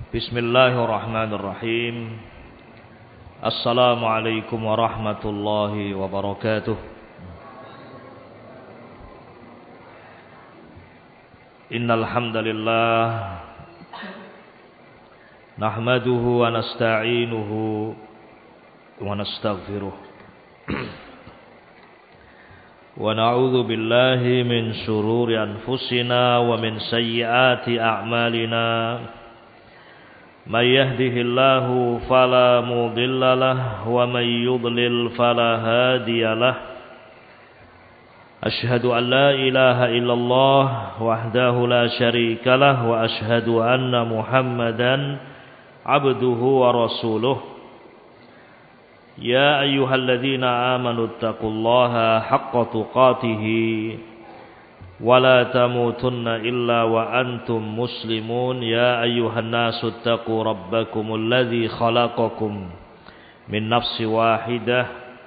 Bismillahirrahmanirrahim. Assalamualaikum warahmatullahi wabarakatuh. Innal hamdalillah nahmaduhu wa nasta'inuhu wa nastaghfiruh wa na'udzu billahi min shururi anfusina wa min sayyiati a'malina. Man yahdihillahu fala mudilla lahu wa man yudlil fala hadiya lahu. Asyhadu an la ilaha illallah wahdahu la syarika lahu wa asyhadu anna Muhammadan abduhu wa rasuluh. Ya ayyuhalladzina amanu taqullaha haqqa tuqatih ولا تموتن إلا وأنتم مسلمون يا أيها الناس اتقوا ربكم الذي خلقكم من نفس واحدة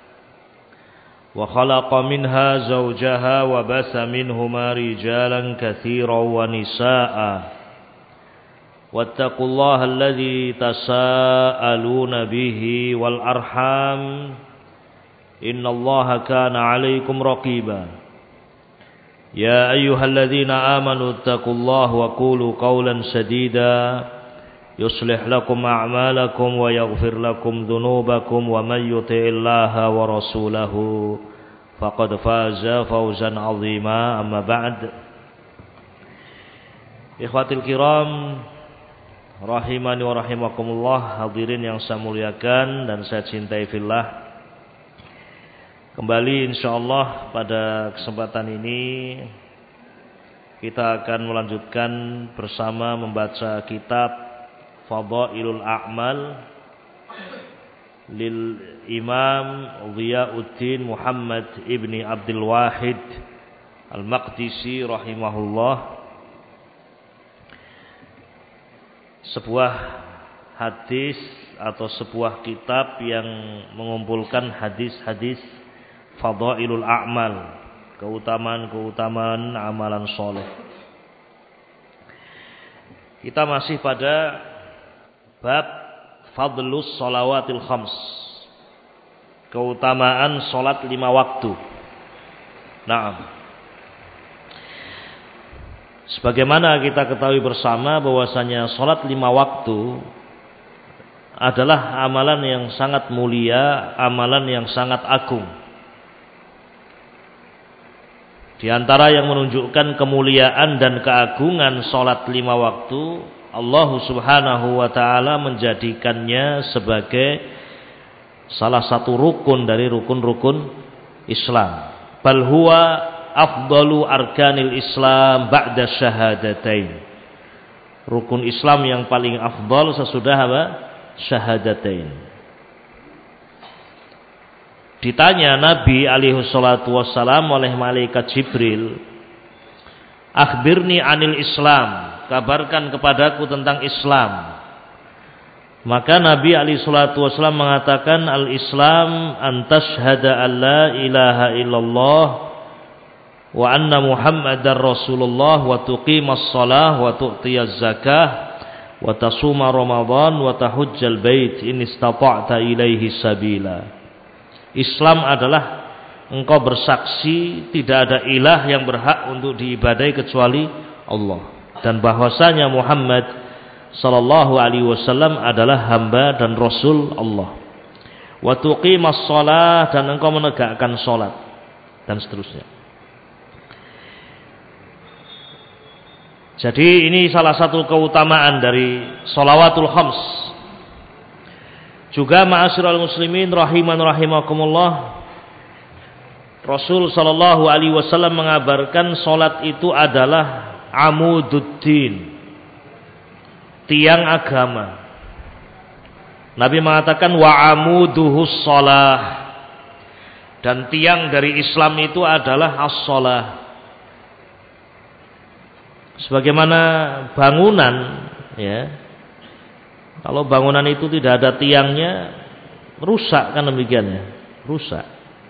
وخلق منها زوجها وبث منهما رجالا كثيرا ونساء واتقوا الله الذي تساءلون به والأرحام إن الله كان عليكم رقيبا يا أيها الذين آمنوا اتقوا الله وقولوا قولا سديدا يصلح لكم أعمالكم ويغفر لكم ذنوبكم ومن يطع الله ورسوله فقد فاز فوزا عظيما. أما بعد. Ikhwatil kiram rahimani wa rahimakumullah, hadirin yang saya muliakan dan saya cintai fillah. Kembali insyaallah pada kesempatan ini kita akan melanjutkan bersama membaca kitab Fadailul A'mal lil Imam Dhiyauddin Muhammad ibni Abdul Wahid Al-Maqdisi rahimahullah. Sebuah hadis atau sebuah kitab yang mengumpulkan hadis-hadis Fadailul A'mal, keutamaan-keutamaan amalan soleh. Kita masih pada bab Fadlus Shalawatil Khams, keutamaan solat 5 waktu. Naam. Sebagaimana kita ketahui bersama bahwasanya solat 5 waktu adalah amalan yang sangat mulia, amalan yang sangat agung. Di antara yang menunjukkan kemuliaan dan keagungan salat 5 waktu, Allah Subhanahu wa taala menjadikannya sebagai salah satu rukun dari rukun-rukun Islam. Bal huwa afdalu arkanil Islam ba'da syahadatain. Rukun Islam yang paling afdal sesudah apa? Syahadatain. Ditanya Nabi alaihi salatu wassalam oleh malaikat Jibril, "Akhbirni anil Islam," kabarkan kepadaku tentang Islam. Maka Nabi alaihi salatu wassalam mengatakan, "Al-Islam an tashhada an la ilaha illallah wa anna Muhammadar Rasulullah wa tuqimas shalah wa tu'tiyaz zakah wa tasuma Ramadan wa tahujjal bait in istata'ta ilaihi sabila." Islam adalah engkau bersaksi tidak ada ilah yang berhak untuk diibadai kecuali Allah, dan bahwasanya Muhammad sallallahu alaihi wasallam adalah hamba dan rasul Allah. Wa tuqimas shalah, dan engkau menegakkan salat, dan seterusnya. Jadi ini salah satu keutamaan dari shalawatul khams. Juga ma'asyiral muslimin rahiman rahimakumullah, Rasul sallallahu alaihi wasallam mengabarkan salat itu adalah amududdin, tiang agama. Nabi mengatakan wa amuduhus shalah, dan tiang dari Islam itu adalah as-shalah. Sebagaimana bangunan, ya, kalau bangunan itu tidak ada tiangnya, rusak kan demikian ya, rusak.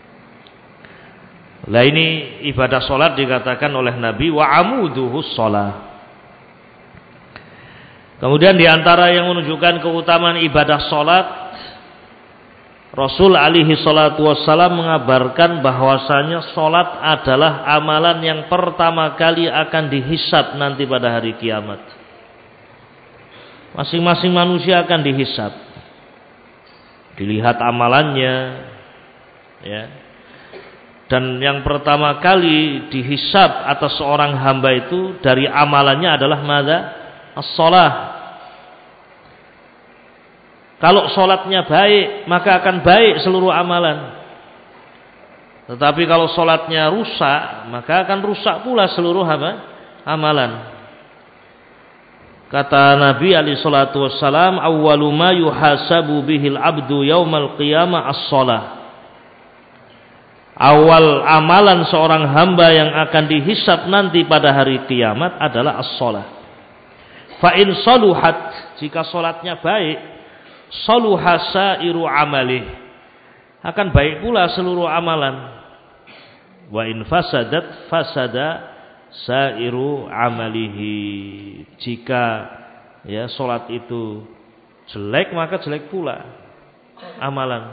Lah ini ibadah salat dikatakan oleh Nabi wa amuduhus shalah. Kemudian di antara yang menunjukkan keutamaan ibadah salat, Rasul alaihi salatu wassalam mengabarkan bahwasanya salat adalah amalan yang pertama kali akan dihisab nanti pada hari kiamat. Masing-masing manusia akan dihisab. Dilihat amalannya, ya. Dan yang pertama kali dihisab atas seorang hamba itu dari amalannya adalah madza? As-shalah. Kalau sholatnya baik, maka akan baik seluruh amalan. Tetapi kalau sholatnya rusak, maka akan rusak pula seluruh amalan. Kata Nabi alaihi salatu wassalam, awwalu ma yuhasabu bihil abdu yaumal qiyamah as-shalah. Awal amalan seorang hamba yang akan dihisab nanti pada hari kiamat adalah as-shalah. Fa in saluhat, jika sholatnya baik, saluha sairu amalih, akan baik pula seluruh amalan. Wa in fasadat fasada sairu amalihi, jika ya salat itu jelek maka jelek pula amalan.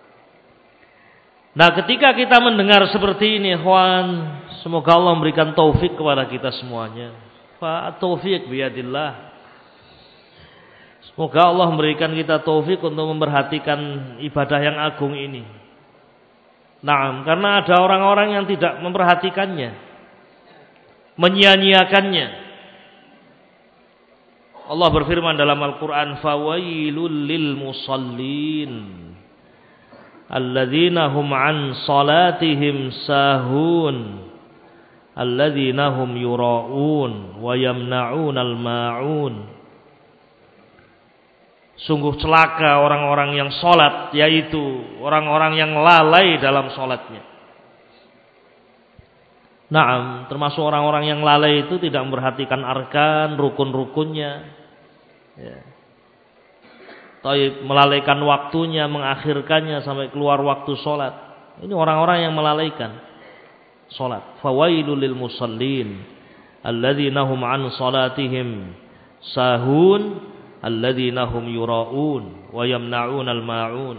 Nah, ketika kita mendengar seperti ini, ikhwan, semoga Allah memberikan taufik kepada kita semuanya. Fa taufik biyadillah. Semoga Allah memberikan kita taufik untuk memperhatikan ibadah yang agung ini. Nah, karena ada orang-orang yang tidak memperhatikannya, menyia-nyiakannya. Allah berfirman dalam Al-Quran, fawailul lil musallin alladzina hum an salatihim sahun alladzina hum yura'un wa yamna'unal ma'un. Sungguh celaka orang-orang yang sholat, yaitu orang-orang yang lalai dalam sholatnya. Naam, termasuk orang-orang yang lalai itu tidak memperhatikan arkan, rukun-rukunnya, ya. Taib, melalaikan waktunya, mengakhirkannya sampai keluar waktu sholat. Ini orang-orang yang melalaikan sholat. Fawailul lil musallin alladzina hum an salatihim sahun alladzina hum yura'un wa yamna'unal ma'un.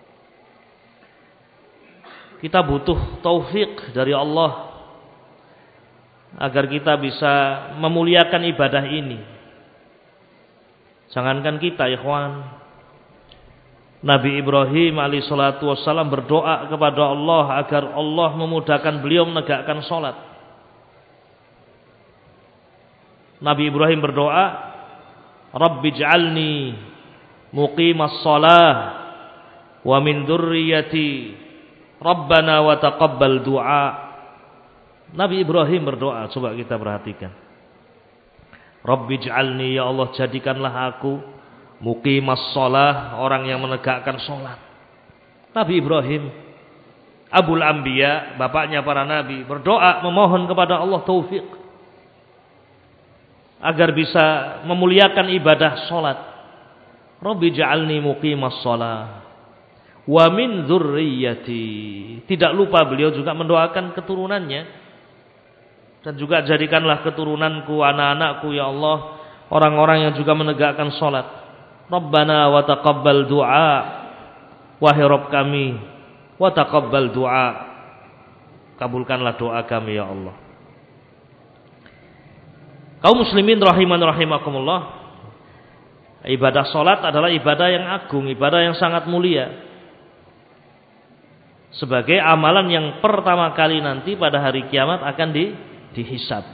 Kita butuh taufik dari Allah agar kita bisa memuliakan ibadah ini. Jangankan kita, ikhwan, Nabi Ibrahim alaihi salatu wassalam berdoa kepada Allah agar Allah memudahkan beliau menegakkan salat. Nabi Ibrahim berdoa, Rabbi ij'alni muqimas shalah wa min dzurriyyati Rabbana wa taqabbal du'a. Nabi Ibrahim berdoa, coba kita perhatikan. Rabbi ij'alni, ya Allah jadikanlah aku muqimas shalah, orang yang menegakkan salat. Nabi Ibrahim, Abul Anbiya, bapaknya para nabi, berdoa memohon kepada Allah taufik agar bisa memuliakan ibadah salat. Rabbi ja'alni muqimas shalah wa min dzurriyyati. Tidak lupa beliau juga mendoakan keturunannya, dan juga jadikanlah keturunanku, anak-anakku ya Allah, orang-orang yang juga menegakkan salat. Rabbana wa taqabbal du'a, wahai Rabb kami, wa taqabbal du'a, kabulkanlah doa kami ya Allah. Kaum muslimin rahiman rahimakumullah, ibadah salat adalah ibadah yang agung, ibadah yang sangat mulia, sebagai amalan yang pertama kali nanti pada hari kiamat akan dihisab.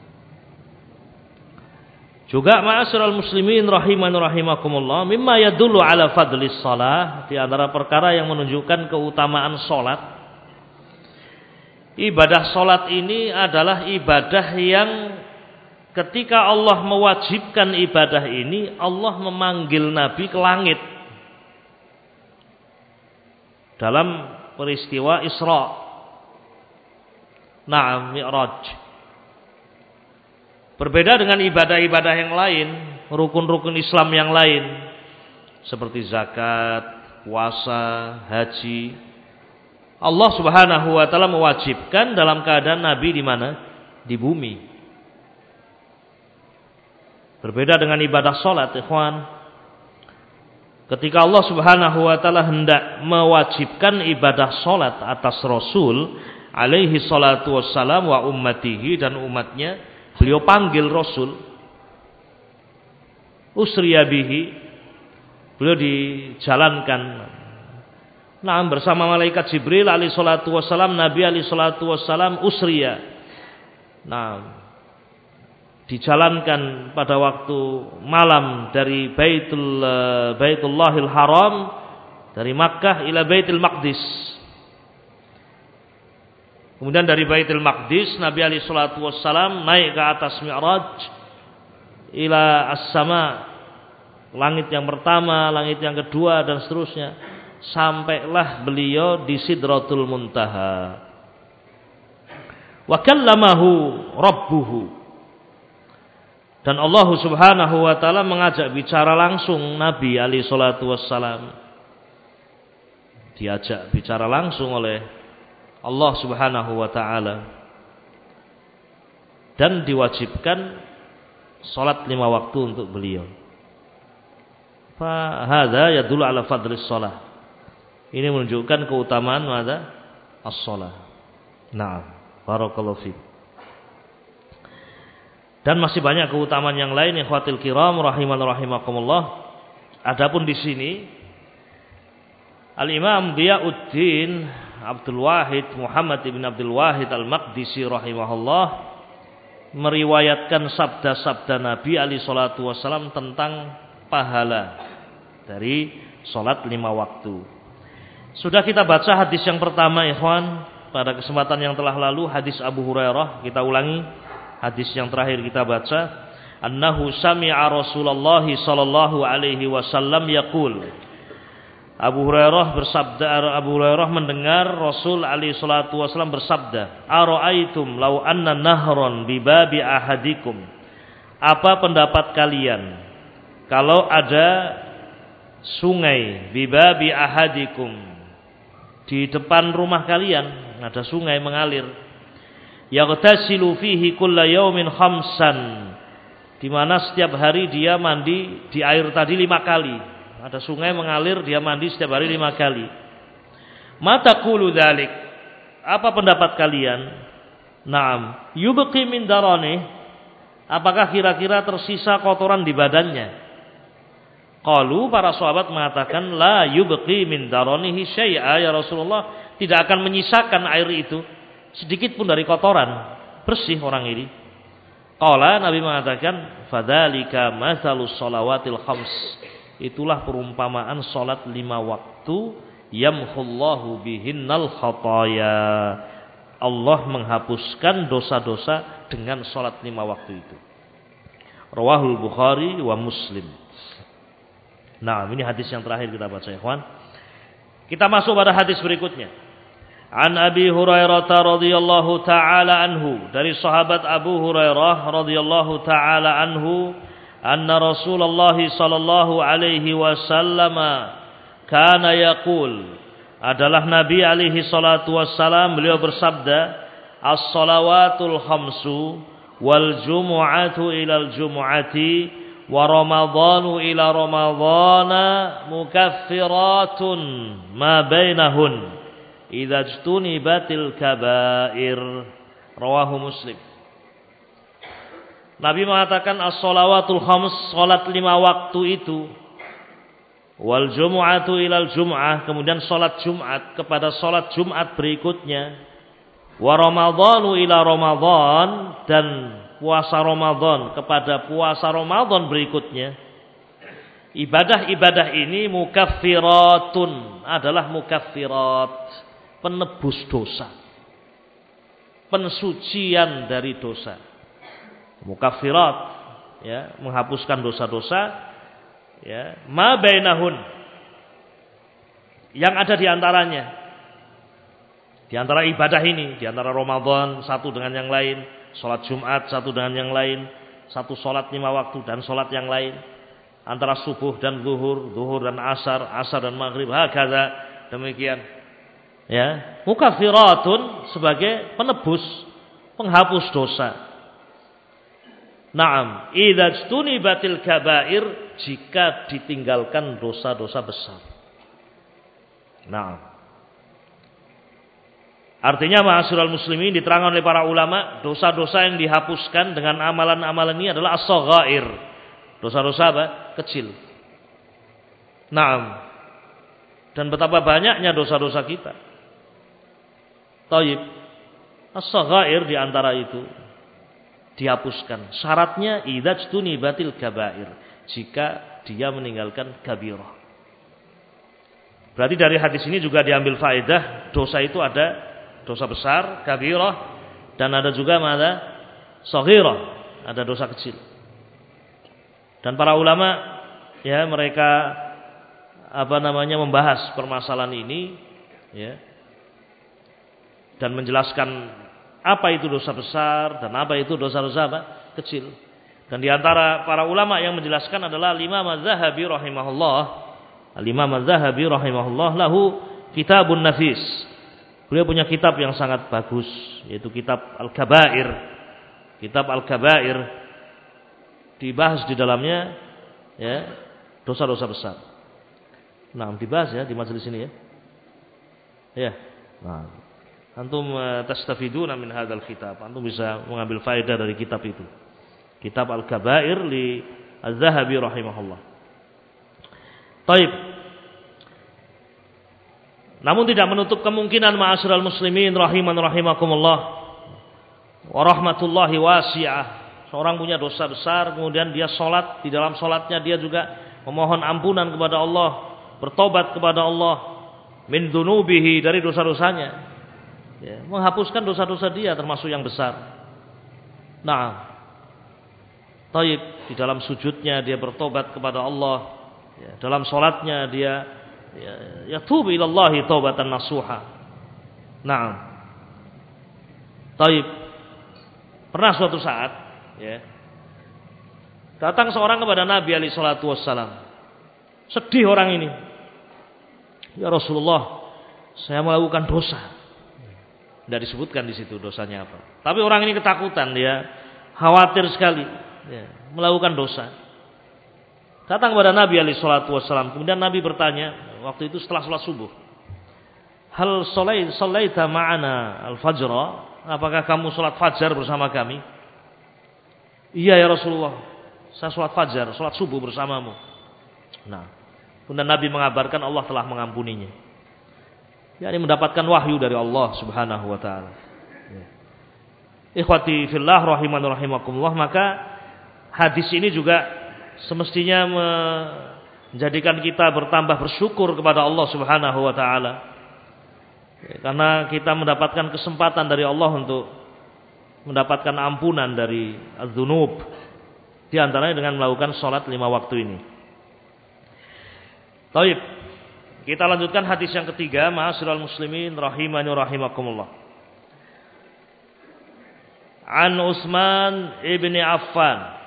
Juga ma'asyiral muslimin rahiman rahimakumullah, mimma yadullu ala fadlis shalah, di antara perkara yang menunjukkan keutamaan salat. Ibadah salat ini adalah ibadah yang ketika Allah mewajibkan ibadah ini, Allah memanggil Nabi ke langit dalam peristiwa Isra, Na'am, Mi'raj. Berbeda dengan ibadah-ibadah yang lain, rukun-rukun Islam yang lain, seperti zakat, puasa, haji. Allah Subhanahu wa taala mewajibkan dalam keadaan Nabi di mana? Di bumi. Berbeda dengan ibadah salat, ikhwan. Ketika Allah Subhanahu wa taala hendak mewajibkan ibadah salat atas Rasul alaihi salatu wassalam wa ummatihi, dan umatnya, beliau panggil Rasul. Usriya bihi, beliau dijalankan. Nah, bersama malaikat Jibril alaihi salatu wassalam, Nabi alaihi salatu wassalam usriya. Nah, dijalankan pada waktu malam dari Baitullahil Haram, dari Makkah ila Baitul Maqdis. Kemudian dari Baitul Maqdis Nabi alaihi salatu wassalam naik ke atas Mi'raj ila as-sama, langit yang pertama, langit yang kedua, dan seterusnya, sampailah beliau di Sidratul Muntaha. Wa kallamahu rabbuhu, dan Allah Subhanahu wa taala mengajak bicara langsung Nabi alaihi salatu wassalam. Diajak bicara langsung oleh Allah Subhanahu wa taala. Dan diwajibkan salat 5 waktu untuk beliau. Fa hadza yadullu ala fadlis shalah. Ini menunjukkan keutamaan mana? As-shalah. Na'am. Barakallahu fiik. Dan masih banyak keutamaan yang lain, ikhwatil kiram rahiman rahimakumullah. Adapun di sini Al-Imam Diyauddin Abdul Wahid Muhammad ibn Abdul Wahid Al-Maqdisi rahimahullah meriwayatkan sabda-sabda Nabi alaihi salatu wasallam tentang pahala dari salat 5 waktu. Sudah kita baca hadis yang pertama, ikhwan, pada kesempatan yang telah lalu, hadis Abu Hurairah. Kita ulangi hadis yang terakhir kita baca, annahu sami'a Rasulullah sallallahu alaihi wasallam yaqul. Abu Hurairah mendengar Rasul alaihi salatu wasallam bersabda, ara'aitum law anna nahron bi babi ahadikum. Apa pendapat kalian kalau ada sungai bi babi ahadikum, di depan rumah kalian ada sungai mengalir, yaghtasilu fihi kulla yaumin khamsan, di mana setiap hari dia mandi di air tadi 5 kali. Ada sungai mengalir, dia mandi setiap hari 5 kali. Mata qulu dzalik, apa pendapat kalian? Naam, yubqi min darani, apakah kira-kira tersisa kotoran di badannya? Qalu, para sahabat mengatakan, la yubqi min daranihi syai'a ya Rasulullah, tidak akan menyisakan air itu sedikit pun dari kotoran, bersih orang ini. Qala, Nabi mengatakan, fadzalika matsalus shalawatil khams, itulah perumpamaan salat 5 waktu, yamhullahu bihinnal khataya, Allah menghapuskan dosa-dosa dengan salat 5 waktu itu. Rawahul Bukhari wa Muslim. Nah, ini hadis yang terakhir kita baca, ikhwan. Kita masuk pada hadis berikutnya. An Abi Hurairah radhiyallahu taala anhu, dari sahabat Abu Hurairah radhiyallahu taala anhu, anna Rasulullah sallallahu alaihi wasallam kana yaqul, adalah Nabi alaihi salatu wassalam, beliau bersabda, as-salawatul khamsu wal jumu'atu ilal jumu'ati wa ramadhanu ila ramadhana mukaffiratun ma bainahun idza ijtunibatil kabair. Rawahu Muslim. Nabi mengatakan as-salawatul khams, salat 5 waktu itu, wal jumu'atu ilal jum'ah, kemudian salat Jumat kepada salat Jumat berikutnya, wa ramadhanu ila ramadhan, dan puasa Ramadan kepada puasa Ramadan berikutnya. Ibadah-ibadah ini mukaffiratun, adalah mukaffirat, penebus dosa, pensucian dari dosa. Mukaffirat, ya, menghapuskan dosa-dosa, ya, ma bainahun, yang ada di antaranya. Di antara ibadah ini, di antara Ramadan satu dengan yang lain, salat Jumat satu dengan yang lain, satu salat 5 waktu dan salat yang lain, antara subuh dan zuhur, zuhur dan asar, asar dan maghrib, hakadha, demikian. Ya, mukaffiratun, sebagai penebus, penghapus dosa. Naam, idza tunibatil kabair, jika ditinggalkan dosa-dosa besar. Naam. Artinya ma'asyiral muslimin, diterangkan oleh para ulama, dosa-dosa yang dihapuskan dengan amalan-amalan ini adalah as-saghair. Dosa-dosa apa? Kecil. Naam. Dan betapa banyaknya dosa-dosa kita. Taib. As-saghair di antara itu dihapuskan. Syaratnya idza tunibatil kabair, jika dia meninggalkan kabirah. Berarti dari hadis ini juga diambil faedah, dosa itu ada dosa besar, kabirah, dan ada juga mana? Shaghirah, ada dosa kecil. Dan para ulama ya mereka membahas permasalahan ini ya, dan menjelaskan apa itu dosa besar dan apa itu dosa-dosa kecil. Dan di antara para ulama yang menjelaskan adalah Imam Az-Zahabi rahimahullah. Al-Imam Az-Zahabi rahimahullah lahu kitabun nafis. Beliau punya kitab yang sangat bagus, yaitu kitab Al-Kabair. Kitab Al-Kabair dibahas di dalamnya ya dosa-dosa besar. Nah, dibahas ya di majelis ini ya. Ya. Nah, antum tastafiduna min hadzal kitab. Antum bisa mengambil faedah dari kitab itu. Kitab Al-Kabair li Az-Zahabi rahimahullah. Taib. Namun tidak menutup kemungkinan ma'asyiral muslimin rahiman rahimakumullah wa rahmatullahi wasi'ah. Seorang punya dosa besar, kemudian dia salat, di dalam salatnya dia juga memohon ampunan kepada Allah, bertobat kepada Allah min dzunubihi, dari dosa-dosanya. Ya, menghapuskan dosa-dosa dia termasuk yang besar. Nah, taib, di dalam sujudnya dia bertobat kepada Allah, ya, dalam salatnya dia ya tubu ilallahi taubatan nasuha. Nah, taib, pernah suatu saat ya, datang seorang kepada Nabi alaihi salatu wassalam. Sedih orang ini. Ya Rasulullah, saya melakukan dosa. Tidak disebutkan di situ dosanya apa. Tapi orang ini ketakutan, dia khawatir sekali ya, melakukan dosa. Datang kepada Nabi alaihi salatu wassalam. Kemudian Nabi bertanya, waktu itu setelah salat subuh, hal shalaita ma'ana al-fajra? Apakah kamu salat fajar bersama kami? Iya ya Rasulullah, saya salat fajar, salat subuh bersamamu. Nah, kemudian Nabi mengabarkan Allah telah mengampuninya. yakni mendapatkan wahyu dari Allah Subhanahu wa taala. Ikhwati fillah rahiman rahimakumullah, maka hadis ini juga semestinya menjadikan kita bertambah bersyukur kepada Allah Subhanahu wa taala. Karena kita mendapatkan kesempatan dari Allah untuk mendapatkan ampunan dari az-dzunub, di antaranya dengan melakukan salat 5 waktu ini. Baik, kita lanjutkan hadis yang ketiga, ma'asyiral muslimin rahimani rahimakumullah. An Utsman ibn Affan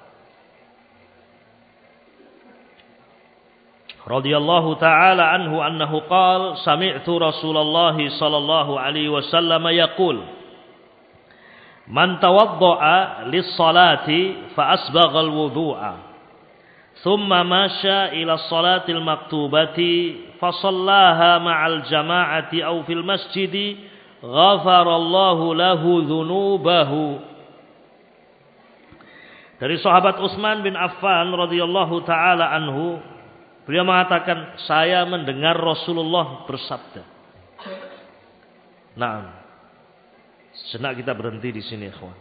radhiyallahu ta'ala anhu annahu qala sami'tu Rasulullah sallallahu alaihi wasallam yaqul man tawadda'a lis-salati fa asbagha al-wudu'a thumma masha ila as-salatil maktubati fa shallaha ma'al jama'ati aw fil masjidi ghafarallahu lahu dzunubahu. Dari sahabat Utsman bin Affan radhiyallahu taala anhu, beliau mengatakan, saya mendengar Rasulullah bersabda. Nah, sejenak kita berhenti di sini, ikhwan.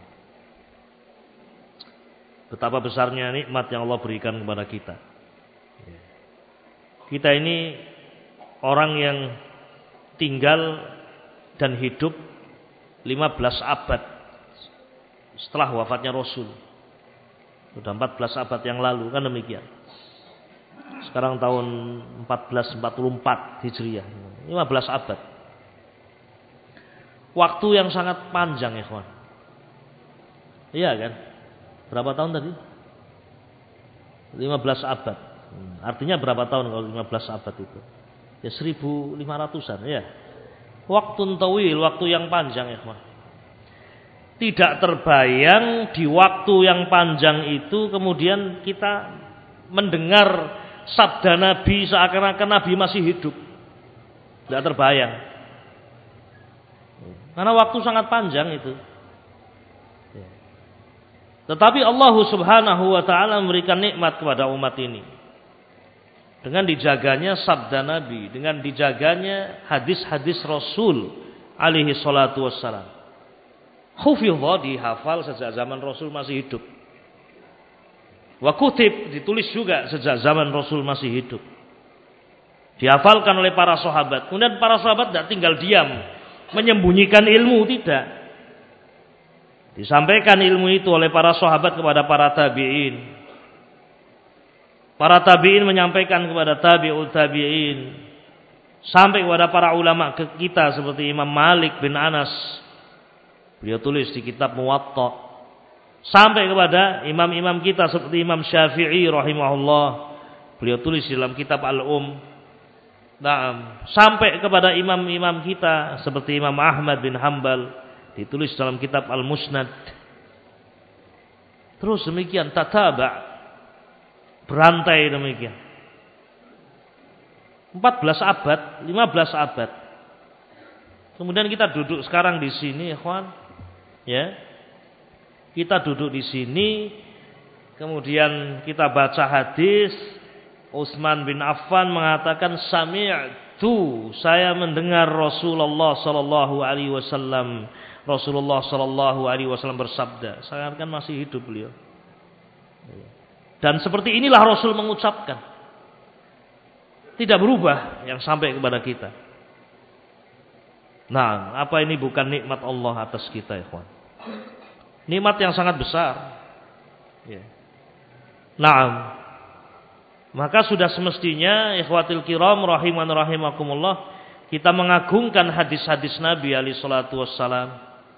Betapa besarnya nikmat yang Allah berikan kepada kita. Kita ini orang yang tinggal dan hidup 15 abad setelah wafatnya Rasul. Sudah 14 abad yang lalu, kan demikian. Sekarang tahun 1444 Hijriah, 15 abad. Waktu yang sangat panjang, ya kawan. Iya kan? Berapa tahun tadi? 15 abad. Artinya berapa tahun kalau 15 abad itu? Ya 1500-an, ya. Waktu tawil, waktu yang panjang, ya kawan. tidak terbayang di waktu yang panjang itu kemudian kita mendengar sabda Nabi seakan-akan Nabi masih hidup. Tidak terbayang. Karena waktu sangat panjang itu. Tetapi Allah Subhanahu wa taala memberikan nikmat kepada umat ini. Dengan dijaganya sabda Nabi, dengan dijaganya hadis-hadis Rasul alaihi salatu wassalam. Hufidha, dihafal sejak zaman Rasul masih hidup. Wa kutib, ditulis juga sejak zaman Rasul masih hidup. Dihafalkan oleh para sahabat. Kemudian para sahabat tidak tinggal diam menyembunyikan ilmu, tidak. Disampaikan ilmu itu oleh para sahabat kepada para tabi'in. Para tabi'in menyampaikan kepada tabi'ut tabi'in. Sampai kepada para ulama kita seperti Imam Malik bin Anas. Beliau tulis di kitab Muwatta. Sampai kepada imam-imam kita seperti Imam Syafi'i rahimahullah. Beliau tulis di dalam kitab Al-Um. Nah, sampai kepada imam-imam kita seperti Imam Ahmad bin Hanbal. Ditulis dalam kitab Al-Musnad. Terus demikian tataba'. Berantai demikian. 14 abad, 15 abad. Kemudian kita duduk sekarang di sini, ikhwan. Ya. Kita duduk di sini, kemudian kita baca hadis. Utsman bin Affan mengatakan sami'tu, saya mendengar Rasulullah sallallahu alaihi wasallam. Rasulullah sallallahu alaihi wasallam bersabda. Saya kan masih hidup beliau. Dan seperti inilah Rasul mengucapkan. Tidak berubah yang sampai kepada kita. Nah, apa ini bukan nikmat Allah atas kita, ikhwan? Nikmat yang sangat besar. Ya. Nah, maka sudah semestinya ikhwatil kiram rahiman rahimakumullah, kita mengagungkan hadis-hadis Nabi alaihi salatu wassalam.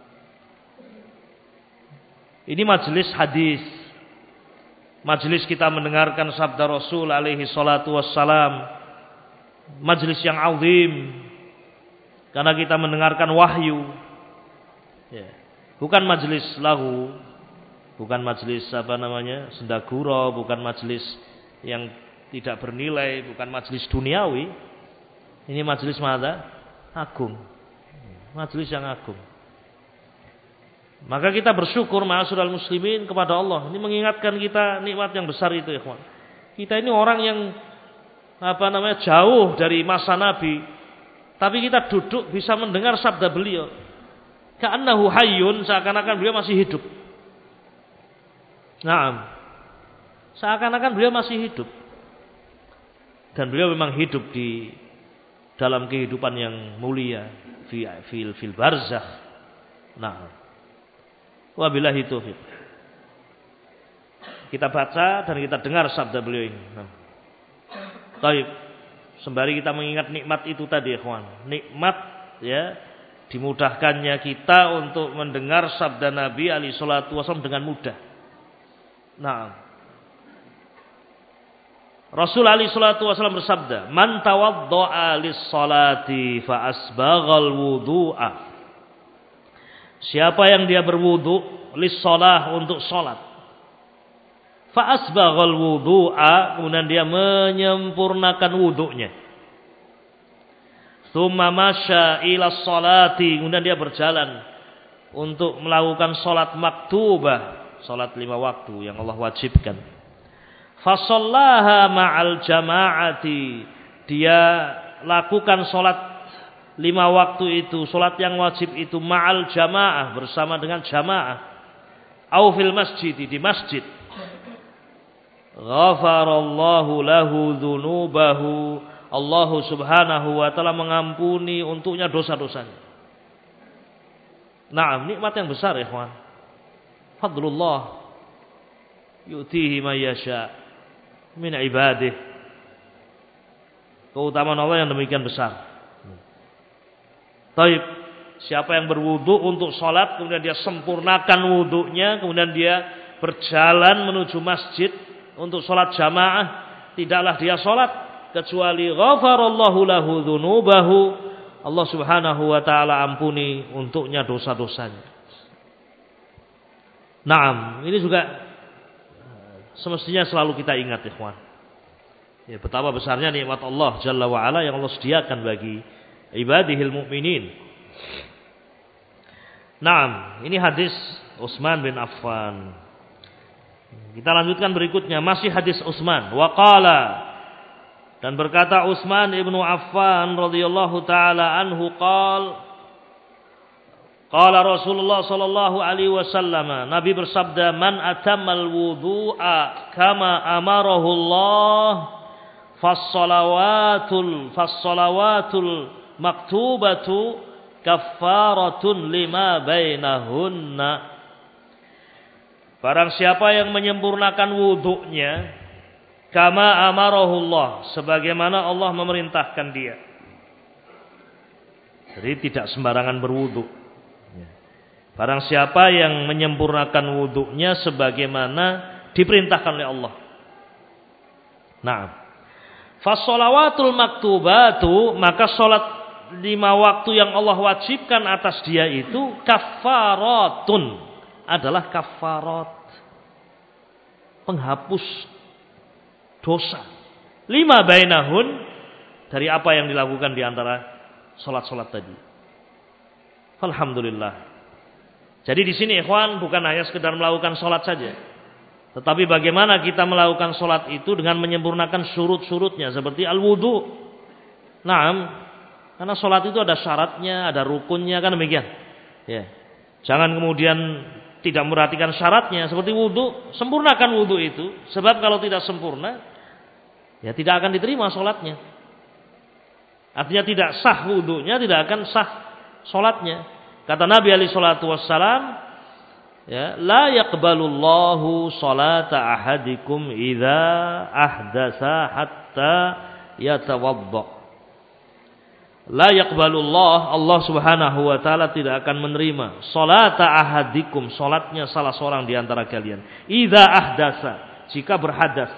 Ini majelis hadis. Majelis kita mendengarkan sabda Rasul alaihi salatu wassalam. Majelis yang azim. Karena kita mendengarkan wahyu. Ya. Bukan majelis lahu. Bukan majelis sendagura. Bukan majelis yang tidak bernilai. Bukan majelis duniawi. Ini majelis mana? Agung. Majelis yang agung. Maka kita bersyukur ma'asyiral muslimin kepada Allah. Ini mengingatkan kita nikmat yang besar itu, ikhwan. Kita ini orang yang jauh dari masa Nabi, tapi kita duduk bisa mendengar sabda beliau. Ka'annahu hayyun, seakan-akan beliau masih hidup. Naam. Seakan-akan beliau masih hidup. Dan beliau memang hidup di dalam kehidupan yang mulia fil barzakh. Nah, wabillahi taufiq. Kita baca dan kita dengar sabda beliau ini. Baik. Sembari kita mengingat nikmat itu tadi, ikhwan. Nikmat ya, dimudahkannya kita untuk mendengar sabda Nabi alaihi salatu wasallam dengan mudah. Nah, Rasul alaihi salatu wasallam bersabda, "Man tawaddaa lis-salati fa asbaghal wudu'a." Siapa yang dia berwudu lis-shalah untuk salat. Fa asbaghal wudu'a, kemudian dia menyempurnakan wudunya. Tsumma masya ila sholati, kemudian dia berjalan untuk melakukan salat maktubah, salat 5 waktu yang Allah wajibkan. Fa shallaha ma'al jama'ati, dia lakukan salat 5 waktu itu, salat yang wajib itu ma'al jamaah, bersama dengan jamaah. Au fil masjid, di masjid. Ghafarallahu lahu dzunubahu, Allah Subhanahu wa taala mengampuni untuknya dosa-dosanya. Naam, nikmat yang besar, ikhwan. Fadlullah yu'tihi man yasha min ibadihi. Keutamaan Allah yang demikian besar. Taib, siapa yang berwudu untuk sholat, kemudian dia sempurnakan wudunya, kemudian dia berjalan menuju masjid untuk sholat jamaah, tidaklah dia sholat kecuali ghafarallahu lahu dzunubahu, Allah Subhanahu wa taala ampuni untuknya dosa-dosanya. Naam, ini juga semestinya selalu kita ingat, ikhwan. Ya, betapa besarnya nikmat Allah Jalla wa Ala yang Allah sediakan bagi ibadihil mu'minin. Naam, ini hadis Utsman bin Affan. Kita lanjutkan berikutnya, masih hadis Utsman. Wa qala, dan berkata Utsman ibnu Affan radhiyallahu taala anhu qala Rasulullah sallallahu alaihi wasallam, Nabi bersabda, man atammal wudu'a kama amarahu Allah fassalawatul maktubatu kaffaratun lima bainahunna. Barang siapa yang menyempurnakan wudunya kama amarahullah, sebagaimana Allah memerintahkan dia. Jadi tidak sembarangan berwudu. Barang siapa yang menyempurnakan wudunya sebagaimana diperintahkan oleh Allah. Nah, fassalawatul maktubatu, maka salat 5 waktu yang Allah wajibkan atas dia itu kaffaratun, adalah kafarat, penghapus dosa. 5 bainahun, dari apa yang dilakukan di antara salat-salat tadi. Alhamdulillah. Jadi di sini ikhwan bukan hanya sekedar melakukan salat saja, tetapi bagaimana kita melakukan salat itu dengan menyempurnakan surut-surutnya seperti al-wudu. Naam, karena salat itu ada syaratnya, ada rukunnya, kan demikian. Ya. Jangan kemudian tidak memperhatikan syaratnya seperti wudu, sempurnakan wudu itu, sebab kalau tidak sempurna ya tidak akan diterima salatnya. Artinya tidak sah wudunya, tidak akan sah salatnya. Kata Nabi alaihi salatu wassalam, ya, la yaqbalullahu salata ahadikum idza ahdatsa hatta yatawadda. La yaqbalullah, Allah Subhanahu wa taala tidak akan menerima salata ahadikum, salatnya salah seorang di antara kalian, idza ahdatsa, jika berhadas.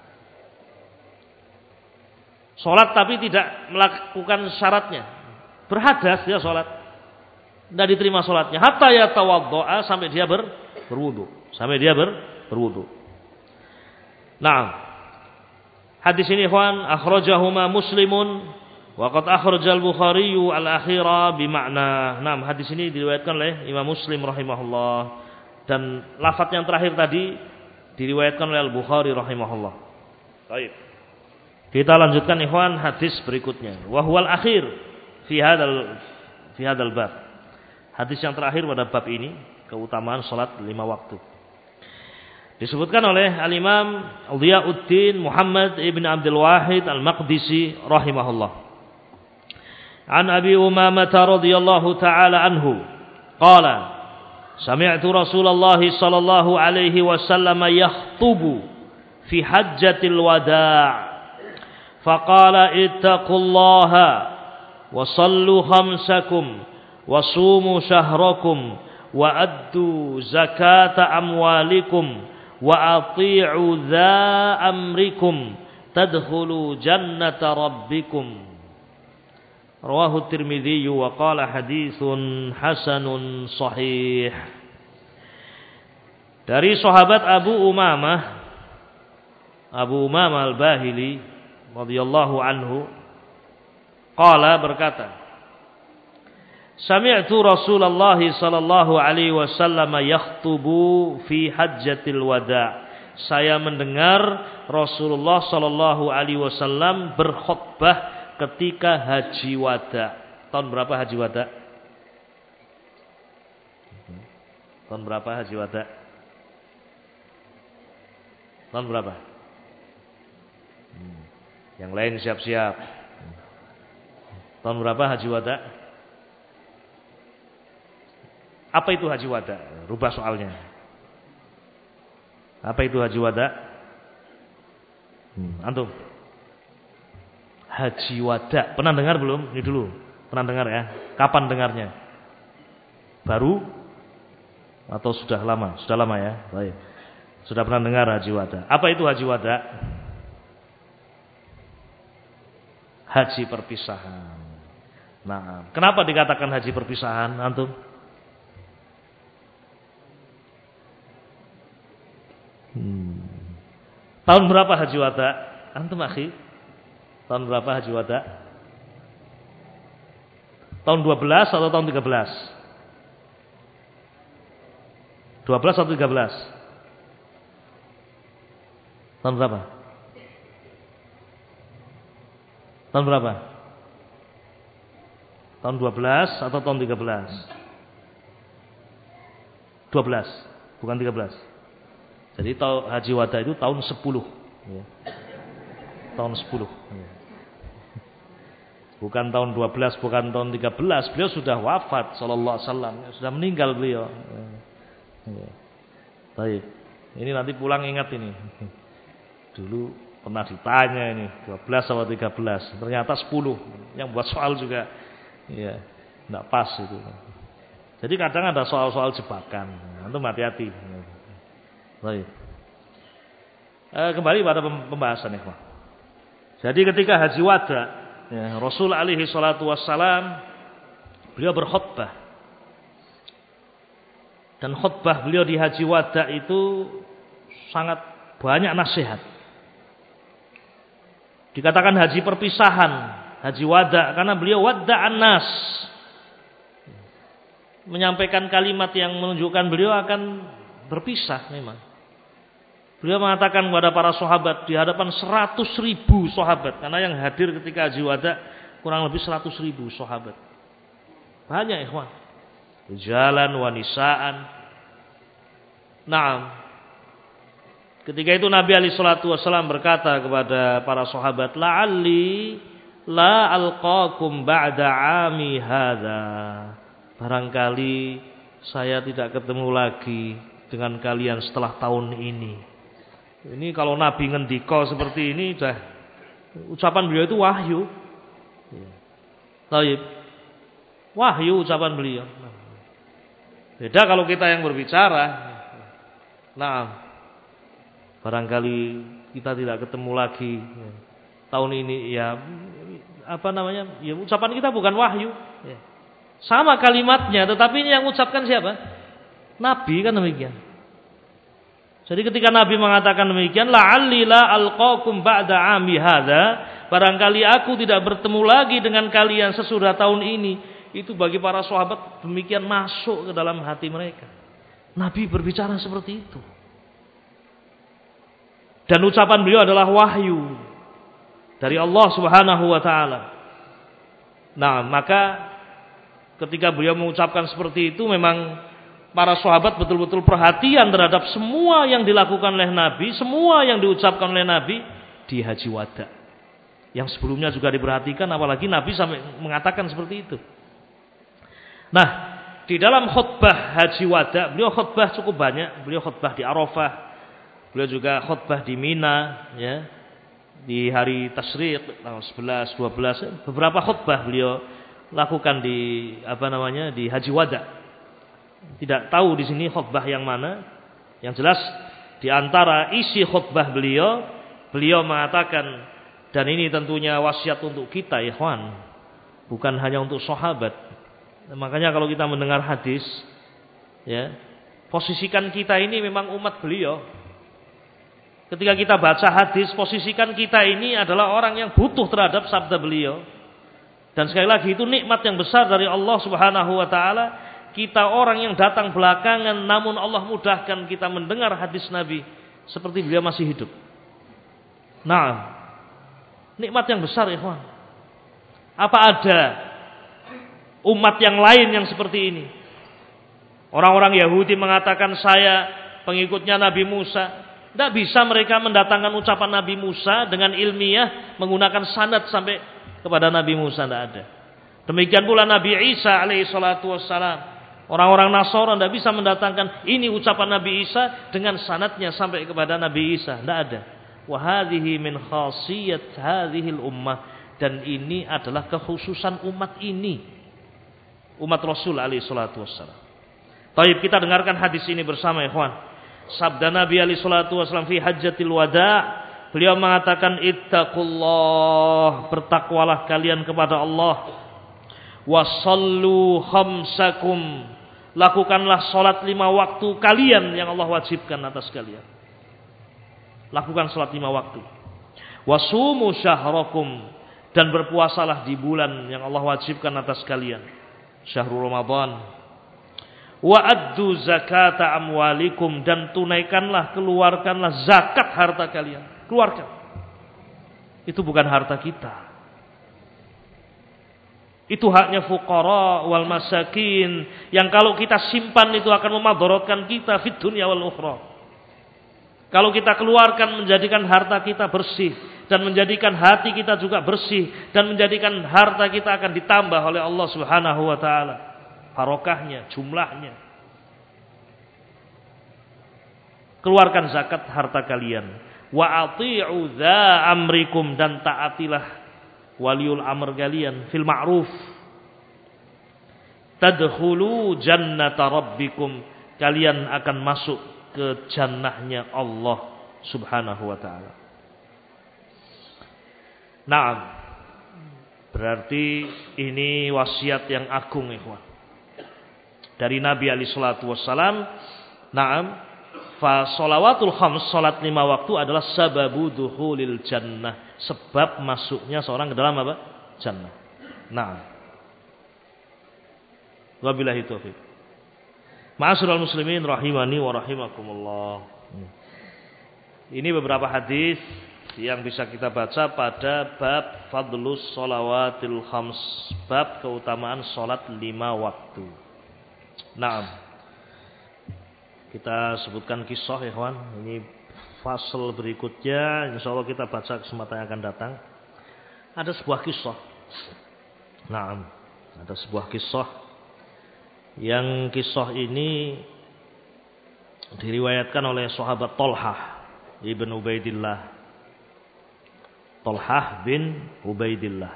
Salat tapi tidak melakukan syaratnya. Berhadas dia salat, tidak diterima salatnya. Hatta yatawaddoa, sampai dia berwudu. Sampai dia berwudu. Nah, hadis ini ikhwan akhrajahuma Muslimun wa qad akhrajal Bukhari al-akhira bimakna. Nah, hadis ini diriwayatkan oleh Imam Muslim rahimahullah, dan lafaz yang terakhir tadi diriwayatkan oleh Al-Bukhari rahimahullah. Baik. Kita lanjutkan ikhwan hadis berikutnya. Wa huwal akhir fi hadzal bab. Hadis yang terakhir pada bab ini, keutamaan salat 5 waktu. Disebutkan oleh Al-Imam Dhiyauddin Muhammad ibn Abdul Wahid Al-Maqdisi rahimahullah. An Abi Umamah radhiyallahu taala anhu, qala sami'tu Rasulullah sallallahu alaihi wasallam yakhutubu fi hajjatil wada'. Faqala ittaqullaha wa sallu khamsakum wasumu syahrakum wa addu zakata amwalikum wa ati'u dha amrikum tadkhulu jannata rabbikum. Rawahu Tirmidzi wa qala haditsun hasanun sahih. Dari sahabat Abu Umamah Al-Bahili radhiyallahu anhu, qala, berkata, sami'tu Rasulullah sallallahu alaihi wasallam yakhutubu fi hajjatil wada'. Saya mendengar Rasulullah sallallahu alaihi wasallam berkhutbah ketika haji wada'. Tahun berapa haji wada'? Tahun berapa haji wada'? Tahun berapa? Yang lain siap-siap. Tahun berapa haji wada'? Apa itu haji wada'? Rubah soalnya. Apa itu haji wada'? Antum? Haji wada'. Pernah dengar belum? Ini dulu. Pernah dengar ya? Kapan dengarnya? Baru? Atau sudah lama? Sudah lama ya? Baik. Sudah pernah dengar haji wada'. Apa itu haji wada'? Haji perpisahan. Nah, kenapa dikatakan haji perpisahan, antum? Tahun berapa haji wada? Antum akhi? Tahun berapa haji wada? Tahun 12 atau tahun 13? 12 atau 13? Tahun berapa? Tahun berapa? Tahun 12 atau tahun 13? 12, bukan 13. Jadi haji wada itu tahun 10 ya. Tahun 10 ya. Bukan tahun 12, bukan tahun 13. Beliau sudah wafat sallallahu alaihi wasallam, sudah meninggal beliau. Ya. Baik. Ini nanti pulang ingat ini. Dulu pernah ditanya ini 12 atau 13. Ternyata 10. Yang buat soal juga ya enggak pas itu. Jadi kadang ada soal-soal jebakan. Antum hati-hati. Baik. Kembali pada pembahasan ya, Pak. Jadi ketika haji wada, ya, Rasul alaihi salatu wassalam beliau berkhutbah. Dan khutbah beliau di haji wada itu sangat banyak nasihat. Dikatakan haji perpisahan, haji wada karena beliau wadda'an nas. Menyampaikan kalimat yang menunjukkan beliau akan berpisah memang. Beliau mengatakan kepada para sahabat di hadapan 100.000 sahabat, karena yang hadir ketika haji wada kurang lebih 100.000 sahabat. Banyak ikhwan. Rijalan wa nisaan. Naam. Ketika itu Nabi alaihi salatu wasallam berkata kepada para sahabat, la'alli la alqakum ba'da 'ami hadza. Barangkali saya tidak ketemu lagi dengan kalian setelah tahun ini. Ini kalau Nabi ngendika seperti ini, dah ucapan beliau itu wahyu. Baik. Wahyu ucapan beliau. Beda kalau kita yang berbicara. Nah, barangkali kita tidak ketemu lagi tahun ini, ya apa namanya? Ya ucapan kita bukan wahyu. Ya. Sama kalimatnya, tetapi ini yang ucapkan siapa? Nabi kan demikian. Jadi ketika Nabi mengatakan demikian, la'alli la alqakum ba'da 'ami hadza, barangkali aku tidak bertemu lagi dengan kalian sesudah tahun ini, itu bagi para sahabat demikian masuk ke dalam hati mereka. Nabi berbicara seperti itu. Dan ucapan beliau adalah wahyu dari Allah Subhanahu wa taala. Nah, maka ketika beliau mengucapkan seperti itu, memang para sahabat betul-betul perhatian terhadap semua yang dilakukan oleh Nabi, semua yang diucapkan oleh Nabi di haji wada. Yang sebelumnya juga diperhatikan, apalagi Nabi sampai mengatakan seperti itu. Nah, di dalam khutbah haji wada, beliau khutbah cukup banyak. Beliau khutbah di Arafah, beliau juga khutbah di Mina, ya, di hari Tasyriq tanggal 11, 12, beberapa khutbah beliau lakukan di di haji wada. Tidak tahu di sini khutbah yang mana. Yang jelas di antara isi khutbah beliau mengatakan, dan ini tentunya wasiat untuk kita ikhwan, bukan hanya untuk sahabat. Makanya kalau kita mendengar hadis, ya, posisikan kita ini memang umat beliau. Ketika kita baca hadis, posisikan kita ini adalah orang yang butuh terhadap sabda beliau. Dan sekali lagi itu nikmat yang besar dari Allah Subhanahu wa taala. Kita orang yang datang belakangan, namun Allah mudahkan kita mendengar hadis Nabi seperti beliau masih hidup. Nah, nikmat yang besar ikhwan. Apa ada umat yang lain yang seperti ini? Orang-orang Yahudi mengatakan saya pengikutnya Nabi Musa. Tidak bisa mereka mendatangkan ucapan Nabi Musa dengan ilmiah menggunakan sanad sampai kepada Nabi Musa, tidak ada. Demikian pula Nabi Isa alaihi salatu wassalam. Orang-orang Nasara tidak bisa mendatangkan ini ucapan Nabi Isa dengan sanadnya sampai kepada Nabi Isa, tidak ada. Wa hadhihi min khasiyat hadhil ummah, dan ini adalah kekhususan umat ini, umat Rasul alaihi salatu wassalam. Baik, kita dengarkan hadis ini bersama ikhwan. Sabda Nabi alaihi salatu wassalam fi hajjatil wada'. Beliau mengatakan, ittaqullah, bertakwalah kalian kepada Allah. Wasallu khamsakum, lakukanlah salat 5 waktu kalian yang Allah wajibkan atas kalian. Lakukan salat 5 waktu. Wasumu syahrakum, dan berpuasalah di bulan yang Allah wajibkan atas kalian, syahrul Ramadan. Wa addu zakata amwalikum, dan tunaikanlah, keluarkanlah zakat harta kalian. Keluarkan. Itu bukan harta kita. Itu haknya fuqara wal masakin, yang kalau kita simpan itu akan memadharatkan kita fid dunya wal ukhra. Kalau kita keluarkan, menjadikan harta kita bersih, dan menjadikan hati kita juga bersih, dan menjadikan harta kita akan ditambah oleh Allah Subhanahu wa taala, barokahnya, jumlahnya. Keluarkan zakat harta kalian. Wa ati'u dza amrikum, dan taatilah waliul amr kalian fil ma'ruf. Tadkhulu jannata rabbikum, kalian akan masuk ke jannahnya Allah Subhanahu wa taala. Naam. Berarti ini wasiat yang agung, ikhwan, dari Nabi alaihi salatu wassalam. Naam. Fa shalawatul khams, salat 5 waktu adalah sababu dukhulil jannah, sebab masuknya seorang ke dalam apa? Jannah. Naam. Wabillahi taufiq. Ma'asyiral muslimin rahimani wa rahimakumullah. Ini beberapa hadis yang bisa kita baca pada bab fadlus shalawatil khams, bab keutamaan salat 5 waktu. Naam. Kita sebutkan kisah, ya kawan. Ini fasal berikutnya, insyaallah kita baca kesempatan yang akan datang. Ada sebuah kisah. Nah, ada sebuah kisah. Yang kisah ini diriwayatkan oleh sahabat Thalhah ibn Ubaidillah. Thalhah bin Ubaidillah.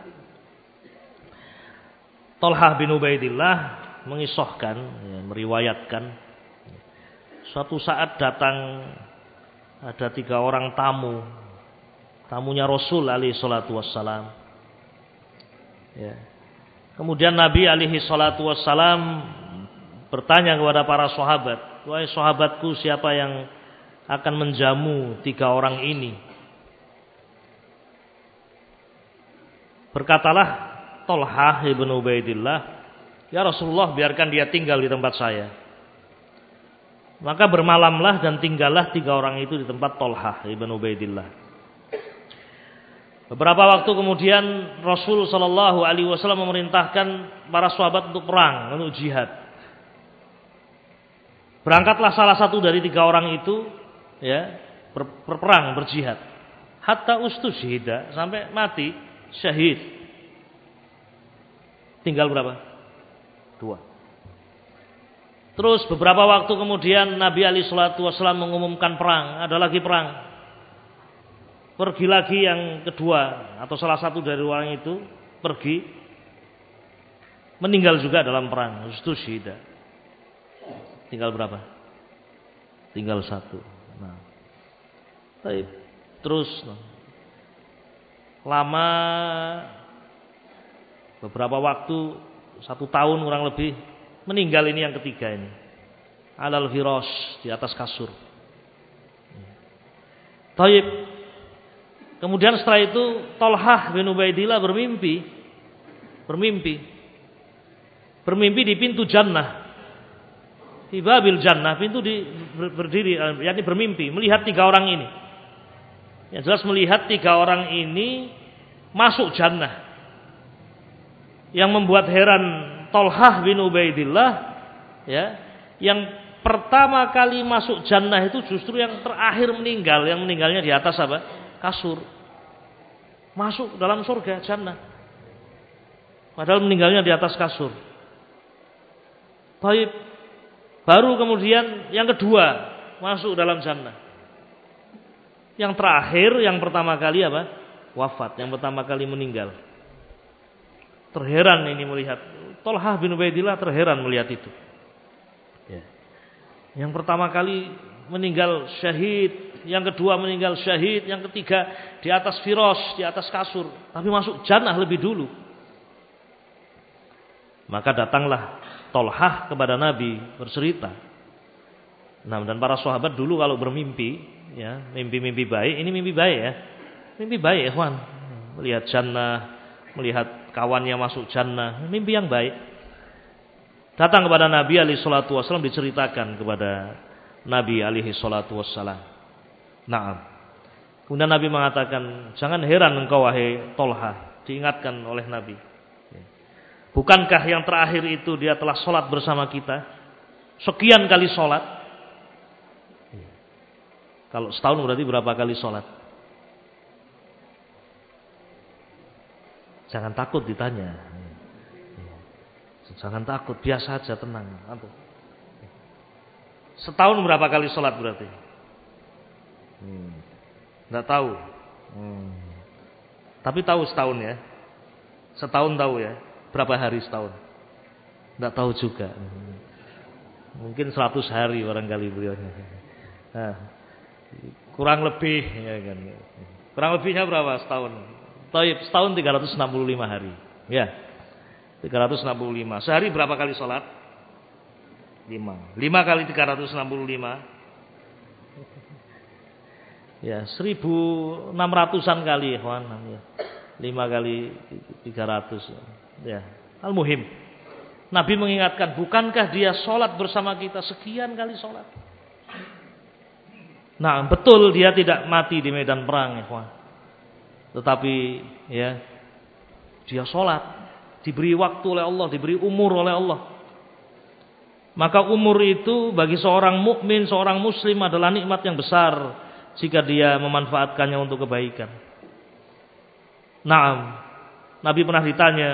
Thalhah bin Ubaidillah mengisahkan, meriwayatkan, suatu saat datang ada 3 orang tamunya Rasul alaihi salatu wassalam. Ya. Kemudian Nabi alaihi salatu wassalam bertanya kepada para sahabat, "Wahai sahabatku, siapa yang akan menjamu 3 orang ini?" Berkatalah Thalhah ibn Ubaidillah, "Ya Rasulullah, biarkan dia tinggal di tempat saya." Maka bermalamlah dan tinggallah 3 orang itu di tempat Thalhah ibn Ubaidillah. Beberapa waktu kemudian Rasul sallallahu alaihi wasallam memerintahkan para sahabat untuk perang, untuk jihad. Berangkatlah salah satu dari 3 orang itu, ya, berperang, berjihad. Hatta ustusyhida, sampai mati syahid. Tinggal berapa? 2. Terus beberapa waktu kemudian Nabi alaihi salatu wasallam mengumumkan perang, ada lagi perang. Pergi lagi yang kedua, atau salah satu dari orang itu pergi, meninggal juga dalam perang. Itu syahid. Tinggal berapa? Tinggal 1. Nah, terus lama, beberapa waktu, 1 tahun kurang lebih, meninggal ini yang ketiga ini. Alal firas, di atas kasur. Taib. Kemudian setelah itu Thalhah bin Ubaidillah bermimpi di pintu jannah. Di babil jannah, pintu berdiri, yakni bermimpi melihat 3 orang ini. Yang jelas melihat 3 orang ini masuk jannah. Yang membuat heran Thalhah bin Ubaidillah, ya, yang pertama kali masuk jannah itu justru yang terakhir meninggal, yang meninggalnya di atas apa? Kasur. Masuk dalam surga jannah. Padahal meninggalnya di atas kasur. Taib. Baru kemudian yang kedua masuk dalam jannah. Yang terakhir, yang pertama kali apa? Wafat, yang pertama kali meninggal. Terheran ini melihat. Thalhah bin Ubaidillah terheran melihat itu. Ya. Yang pertama kali meninggal syahid, yang kedua meninggal syahid, yang ketiga di atas firas, di atas kasur, tapi masuk jannah lebih dulu. Maka datanglah Thalhah kepada Nabi bercerita. Nah, dan para sahabat dulu kalau bermimpi, ya, mimpi-mimpi baik, ini mimpi baik ya. Mimpi baik, ikhwan. Melihat jannah, melihat kawannya masuk jannah, mimpi yang baik. Datang kepada Nabi alaihi salatu wasallam, diceritakan kepada Nabi alaihi salatu wasallam. Naam. Kemudian Nabi mengatakan, jangan heran engkau wahai Tolha, diingatkan oleh Nabi. Bukankah yang terakhir itu dia telah sholat bersama kita? Sekian kali sholat. Kalau setahun berarti berapa kali sholat? Jangan takut ditanya. Jangan takut, biasa aja, tenang. Setahun berapa kali sholat berarti? Nggak tahu. Tapi tahu setahun ya. Setahun tahu ya. Berapa hari setahun? Nggak tahu juga. Mungkin 100 hari barangkali beliau. Nah, kurang lebih ya kan. Kurang lebihnya berapa setahun? Setahun 365 hari. Ya. 365. Sehari berapa kali sholat? 5. 5 kali 365. Ya, 1600-an kali, ikhwan. Ya. 5 kali 300. Ya. Al-muhim. Nabi mengingatkan, bukankah dia sholat bersama kita sekian kali sholat? Nah, betul dia tidak mati di medan perang, ikhwan. Tetapi ya, dia sholat, diberi waktu oleh Allah, diberi umur oleh Allah. Maka umur itu bagi seorang mukmin, seorang muslim adalah nikmat yang besar jika dia memanfaatkannya untuk kebaikan. Naam, Nabi pernah ditanya,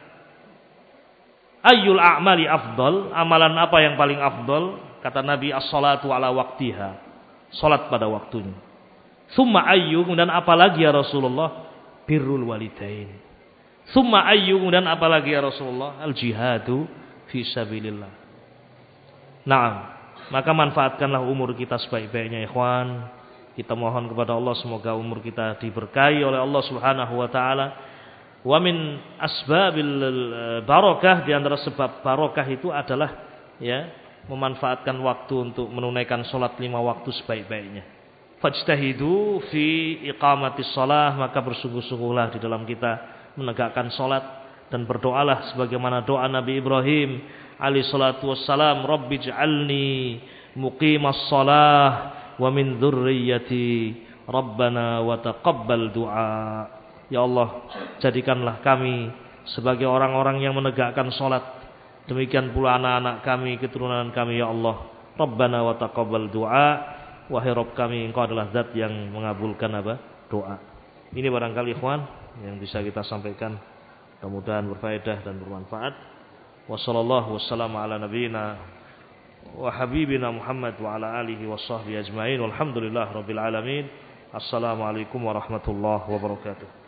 ayyul a'mali afdal, amalan apa yang paling afdal? Kata Nabi, as-salatu ala waqtiha, salat pada waktunya. Summa ayyu, kemudian apalagi ya Rasulullah? Birrul walidain. Summa ayyu, kemudian apalagi ya Rasulullah? Al-jihadu fi sabilillah. Naam, maka manfaatkanlah umur kita sebaik-baiknya, ikhwan. Kita mohon kepada Allah semoga umur kita diberkahi oleh Allah Subhanahu wa taala. Wa min asbabil barakah, di antara sebab barakah itu adalah ya, memanfaatkan waktu untuk menunaikan salat 5 waktu sebaik-baiknya. Fajtahidu fi iqamatis shalah, maka bersungguh-sungguhlah di dalam kita menegakkan salat dan berdoalah sebagaimana doa Nabi Ibrahim alaihi salatu wassalam, Rabbij'alni muqimas shalah wa min dzurriyyati Rabbana wa taqabbal du'a. Ya Allah, jadikanlah kami sebagai orang-orang yang menegakkan salat, demikian pula anak-anak kami, keturunan kami, ya Allah. Rabbana wa taqabbal du'a. Wahai Rabb kami, Engkau adalah zat yang mengabulkan doa. Ini barangkali ikhwan yang bisa kita sampaikan, mudah-mudahan berfaedah dan bermanfaat. Wassallallahu wassalamu ala nabiyyina wa habibina Muhammad wa ala alihi washabbihi ajmain. Walhamdulillah rabbil alamin. Assalamualaikum warahmatullahi wabarakatuh.